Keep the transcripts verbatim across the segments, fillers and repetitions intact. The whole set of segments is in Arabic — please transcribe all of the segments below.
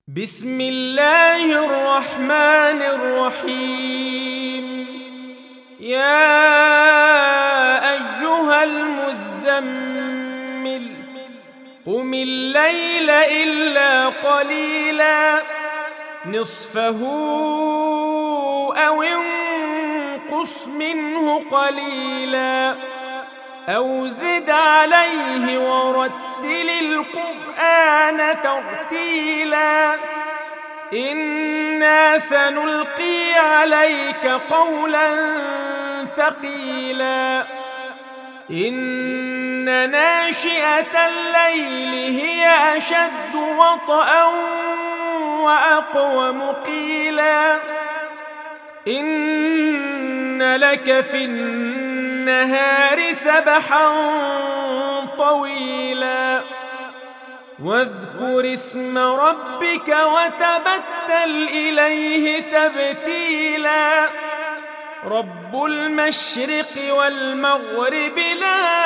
بسم الله الرحمن الرحيم. يا أيها المزمل قم الليل إلا قليلا نصفه أو انقص منه قليلا أو زد عليه ورتل القرآن ترتيلا إنا سنلقي عليك قولا ثقيلا إن ناشئة الليل هي أشد وطئا وأقوم قيلا إن لك في النهار سبحا طويلا واذكر اسم ربك وتبتل إليه تبتيلا رب المشرق والمغرب لا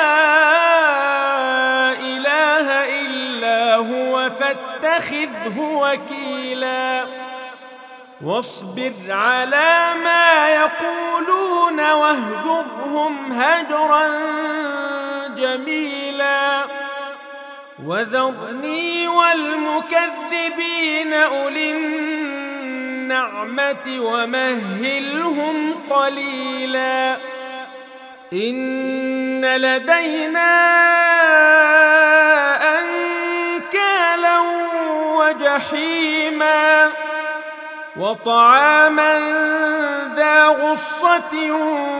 إله إلا هو فاتخذه وكيلا واصبر على ما يقولون واهجرهم هجرا جميلا وذرني والمكذبين أولي النعمة ومهلهم قليلا إن لدينا أنكالا وجحيما وطعاما ذا غصة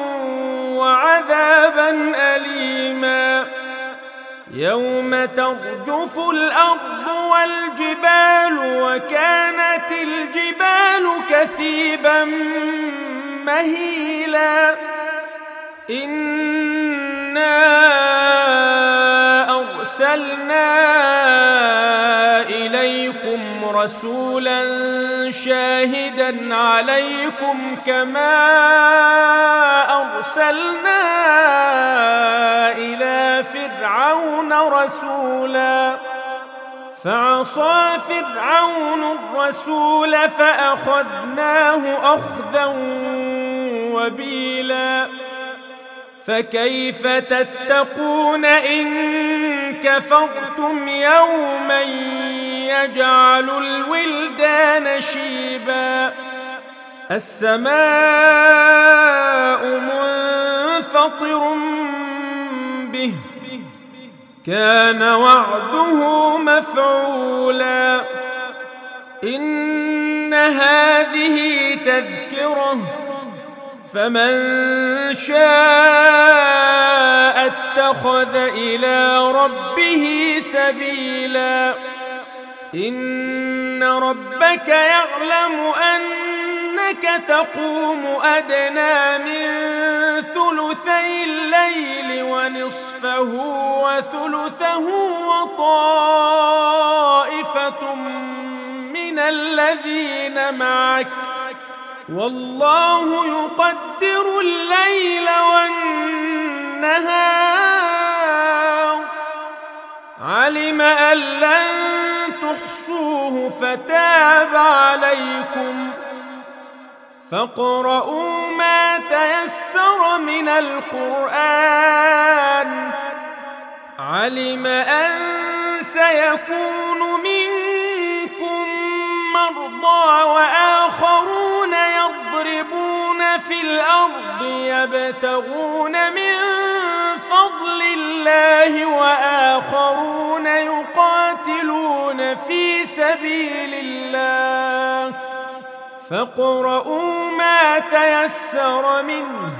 وعذابا أليما يوم ترجف الأرض والجبال وكانت الجبال كثيبا مهيلا إنا أرسلنا إليكم رسولا شاهدا عليكم كما أرسلنا إلى فرعون رسولا فعصى فرعون الرسول فأخذناه أخذا وبيلا فكيف تتقون إن كفرتم يوما يجعل الولدان شيبا السماء منفطر به كان وعده مفعولا إن هذه تذكرة فمن شاء اتخذ إلى ربه سبيلا إن ربك يعلم أنك تقوم أدنى من ثلثي الليل ونصفه وثلثه وطائفة من الذين معك والله يقدر الليل والنهار علم أن لن تحصوه فتاب عليكم فاقرؤوا ما تيسر من القرآن علم أن سيكون منكم مرضى وآخرون يضربون في الأرض يبتغون من فضل الله وآخرون يقاتلون في سبيل الله فاقرؤوا ما تيسر منه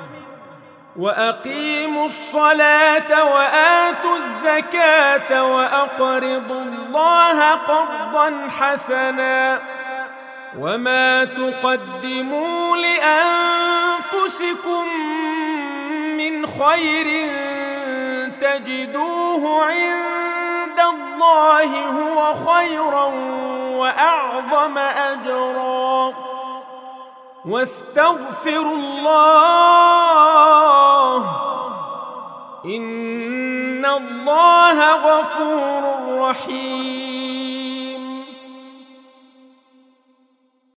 وأقيموا الصلاة وآتوا الزكاة وأقرضوا الله قرضا حسنا وما تقدموا لأنفسكم من خير تجدوه عند الله هو خيرا وأعظم أجرا واستغفروا الله إن الله غفور رحيم.